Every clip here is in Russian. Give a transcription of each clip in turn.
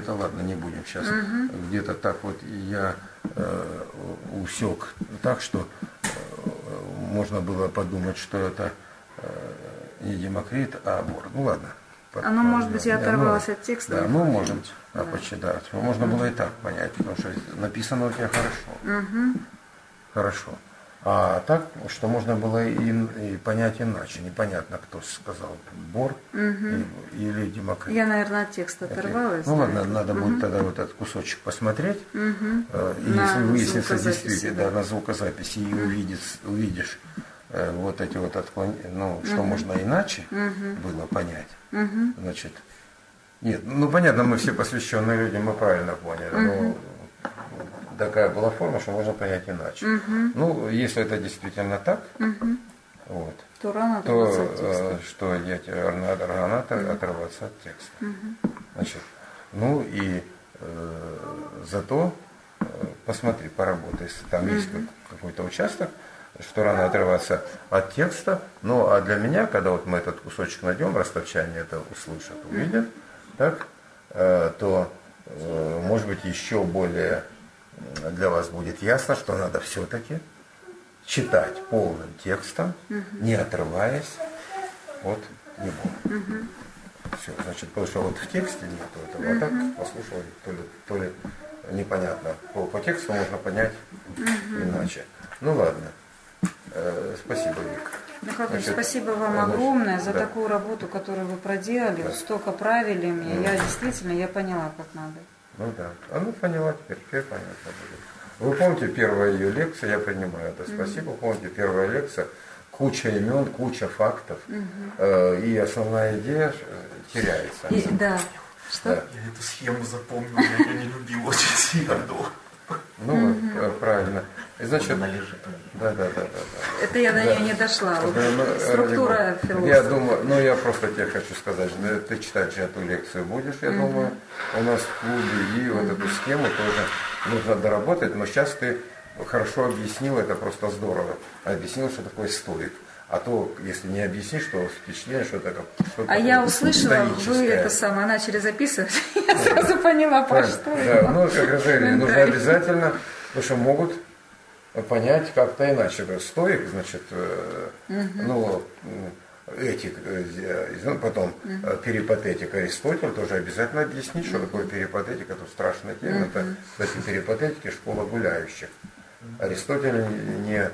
это ладно, не будем сейчас. Где-то так вот я усек так, что можно было подумать, что это не Демокрит, а Бор. Ну ладно. Оно, может быть, и оторвалось от текста. Да, мы можем почитать. Можно было и так понять, потому что написано у тебя хорошо. Хорошо. А так, что можно было и понять иначе. Непонятно, кто сказал, Бор или Демокрит. Я, наверное, от текста оторвалась. Ну ладно, надо будет тогда вот этот кусочек посмотреть. И если выяснится действительно на звукозаписи и увидишь вот эти вот отклонения, ну, что можно иначе было понять, значит, нет, ну понятно, мы все посвященные люди, мы правильно поняли, но такая была форма, что можно понять иначе. Ну, если это действительно так, вот, то рано оторваться от текста. Что рано оторваться от текста. Значит, ну и зато посмотри, поработай, если там есть какой-то участок, что рано отрываться от текста. Ну, а для меня, когда вот мы этот кусочек найдем, ростовчане это услышат, увидят, так, то, может быть, еще более для вас будет ясно, что надо все-таки читать полным текстом, не отрываясь от него. Все, значит, потому что вот в тексте нету этого, а так послушал, то ли непонятно. По тексту можно понять иначе. Ну ладно. Спасибо, Вика. Михаил, спасибо вам огромное за такую работу, которую вы проделали, столько правили мне. Я действительно, я поняла, как надо. Ну да. А ну поняла теперь понятно будет. Вы помните, первая ее лекция, я принимаю это, спасибо. Помните, первая лекция, куча имен, куча фактов, и основная идея теряется. Да. Что? Я эту схему запомнил, я ее не любил очень сильно. Ну, правильно. И значит, да. Это я до нее не дошла. Вот структура философии. Я думаю, я просто тебе хочу сказать, ты читать же эту лекцию будешь, я думаю, у нас в клубе, и вот эту схему тоже нужно доработать, но сейчас ты хорошо объяснил, это просто здорово, объяснил, что такое стоик. А то, если не объяснишь, то впечатление, что это что-то. А я услышала, вы это самое начали записывать, я сразу поняла, про что. Да, ну, как раз говорили, нужно обязательно, потому что могут понять как-то иначе. Стоик, значит, ну, этик, потом перипатетик Аристотель тоже обязательно объяснить, что такое перипатетика, это страшная тема, это, кстати, перипатетики школа гуляющих. Аристотель не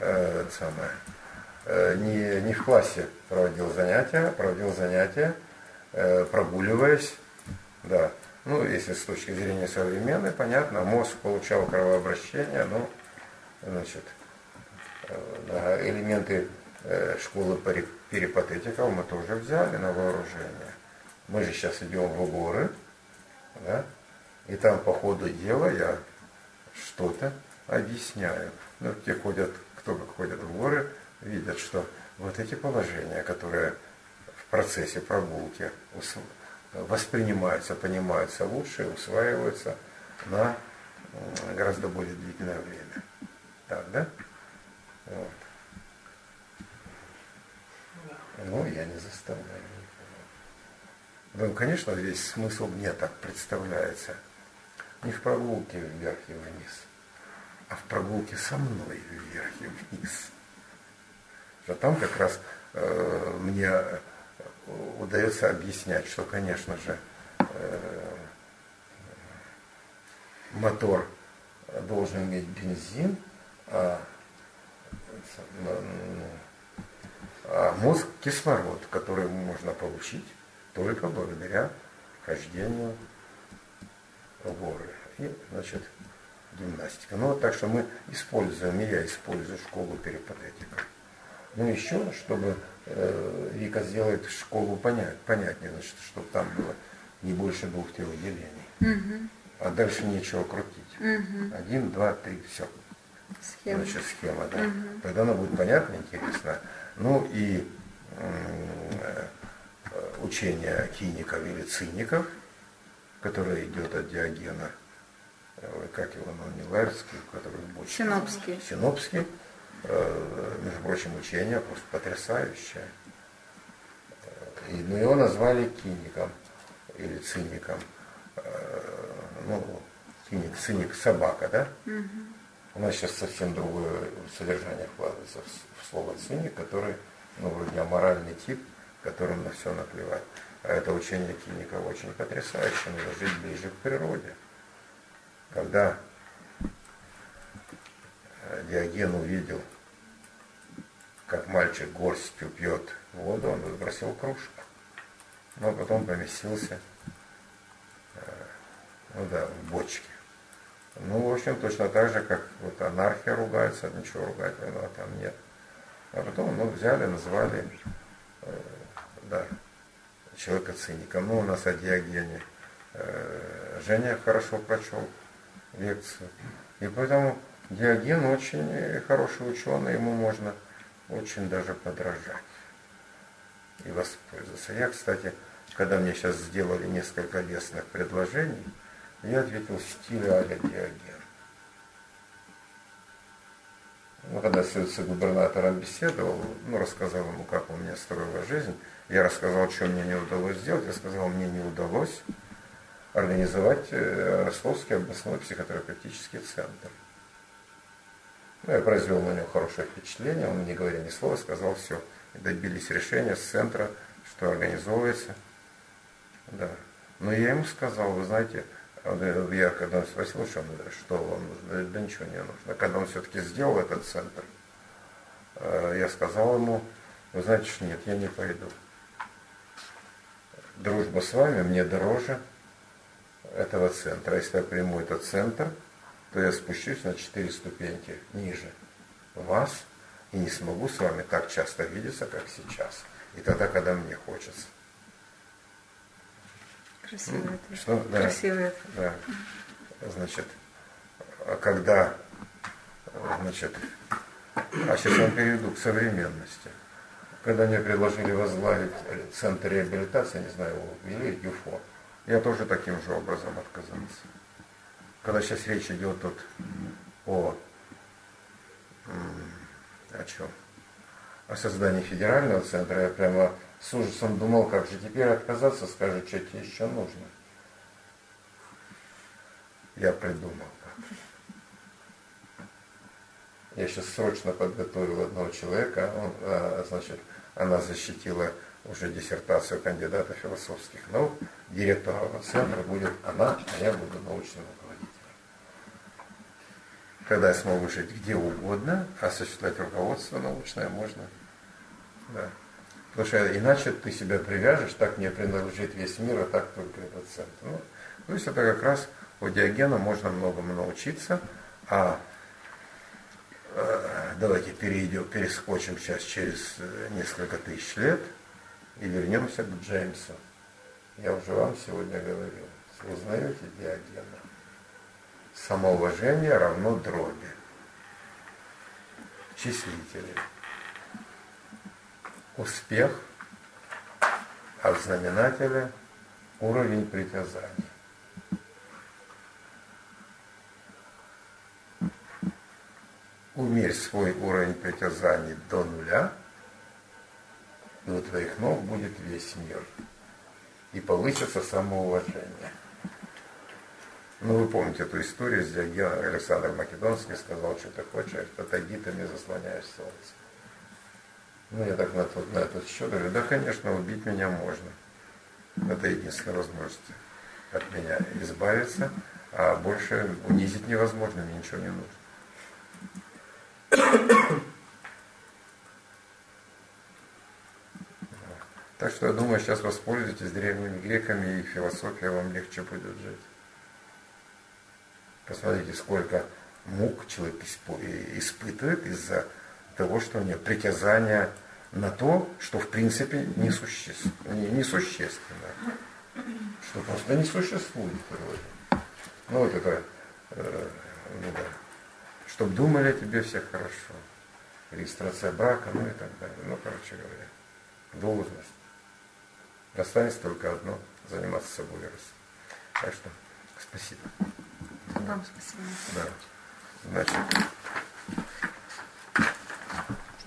в классе проводил занятия, прогуливаясь, да. Ну, если с точки зрения современной, понятно, мозг получал кровообращение, но, значит, элементы школы перипатетиков мы тоже взяли на вооружение. Мы же сейчас идем в горы, да, и там по ходу дела я что-то объясняю. Ну, те кто как ходят в горы, видят, что вот эти положения, которые в процессе прогулки воспринимаются, понимаются лучше, усваиваются на гораздо более длительное время. Так, да? Вот. Ну, я не заставляю никого. Ну, конечно, весь смысл мне так представляется. Не в прогулке вверх и вниз, а в прогулке со мной вверх и вниз. А там как раз мне удается объяснять, что, конечно же, мотор должен иметь бензин, а мозг кислород, который можно получить только благодаря хождению в горы. И, значит, гимнастика. Ну, вот так что мы используем, и я использую школу перипатетика. Ну, еще, чтобы Вика сделает школу понятнее, значит, чтобы там было не больше 2 телоделений. А дальше нечего крутить. 1, 2, 3, все. Схема. Значит, схема, да. Тогда она будет понятна, интересна. Ну и учение киников или циников, которое идет от Диогена, как его, не Лаэртский, который больше. Синопский. Между прочим, учение просто потрясающее. Но его назвали киником или циником. ну, циник, собака, да? У нас сейчас совсем другое содержание вкладывается в слово циник, который, ну, вроде аморальный тип, которым на все наплевать. А это учение Киника очень потрясающе, надо жить ближе к природе. Когда Диоген увидел, как мальчик горстью пьет воду, он выбросил кружку. Но потом поместился в бочке. Ну, в общем, точно так же, как вот анархия ругается, ничего ругать там нет. А потом, взяли, назвали человека циником. Ну, у нас о Диогене Женя хорошо прочел лекцию. И поэтому Диоген очень хороший ученый, ему можно очень даже подражать и воспользоваться. Я, кстати, когда мне сейчас сделали несколько лестных предложений, я ответил в стиле а-ля Диоген. Когда с губернатором беседовал, рассказал ему, как у меня строилась жизнь, я рассказал, что мне не удалось сделать. Я сказал, мне не удалось организовать Ростовский областной психотерапевтический центр. Я произвел на него хорошее впечатление, он, не говоря ни слова, сказал все. И добились решения с центра, что организовывается. Да. Но я ему сказал, вы знаете, я когда он спросил, что вам нужно, да ничего не нужно. Когда он все-таки сделал этот центр, я сказал ему, вы знаете, что нет, я не пойду. Дружба с вами мне дороже этого центра. Если я приму этот центр, то я спущусь на 4 ступеньки ниже вас и не смогу с вами так часто видеться, как сейчас. И тогда, когда мне хочется. Красиво это. Что? Да. Красиво это. Да. Значит, когда, сейчас я перейду к современности. Когда мне предложили возглавить центр реабилитации, не знаю, его ввели, ЮФО, я тоже таким же образом отказался. Когда сейчас речь идет о чем? О создании федерального центра, я прямо с ужасом думал, как же теперь отказаться, скажут, что тебе еще нужно. Я придумал как. Я сейчас срочно подготовил одного человека, она защитила уже диссертацию кандидата философских наук, директором центра будет она, а я буду научным руководителем. Когда я смогу жить где угодно, осуществлять руководство научное можно. Да. Потому что иначе ты себя привяжешь, так мне принадлежит весь мир, а так только этот центр. То есть это как раз у Диогена можно многому научиться, давайте перескочим сейчас через несколько тысяч лет и вернемся к Джеймсу. Я уже вам сегодня говорил, узнаете Диогена? Самоуважение равно дроби. Числители. Успех, а в знаменателе уровень притязаний. Умерь свой уровень притязаний до нуля, и у твоих ног будет весь мир. И повысится самоуважение. Вы помните эту историю с Диогеном. Александр Македонский сказал, что ты хочешь, отойди, ты мне заслоняешь солнце. Я так на этот счет говорю, да, конечно, убить меня можно. Это единственная возможность от меня избавиться, а больше унизить невозможно, мне ничего не нужно. Так что я думаю, сейчас воспользуйтесь древними греками, и их философия вам легче будет жить. Посмотрите, сколько мук человек испытывает из-за того, что у него притязание на то, что в принципе несущественно. Что просто не существует в природе. Чтобы думали о тебе все хорошо. Регистрация брака, и так далее. Короче говоря, должность. Останется только одно – заниматься собой и расти. Так что спасибо. Вам спасибо. Да. Значит,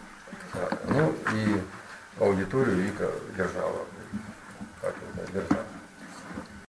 и аудиторию Вика держала. Держала.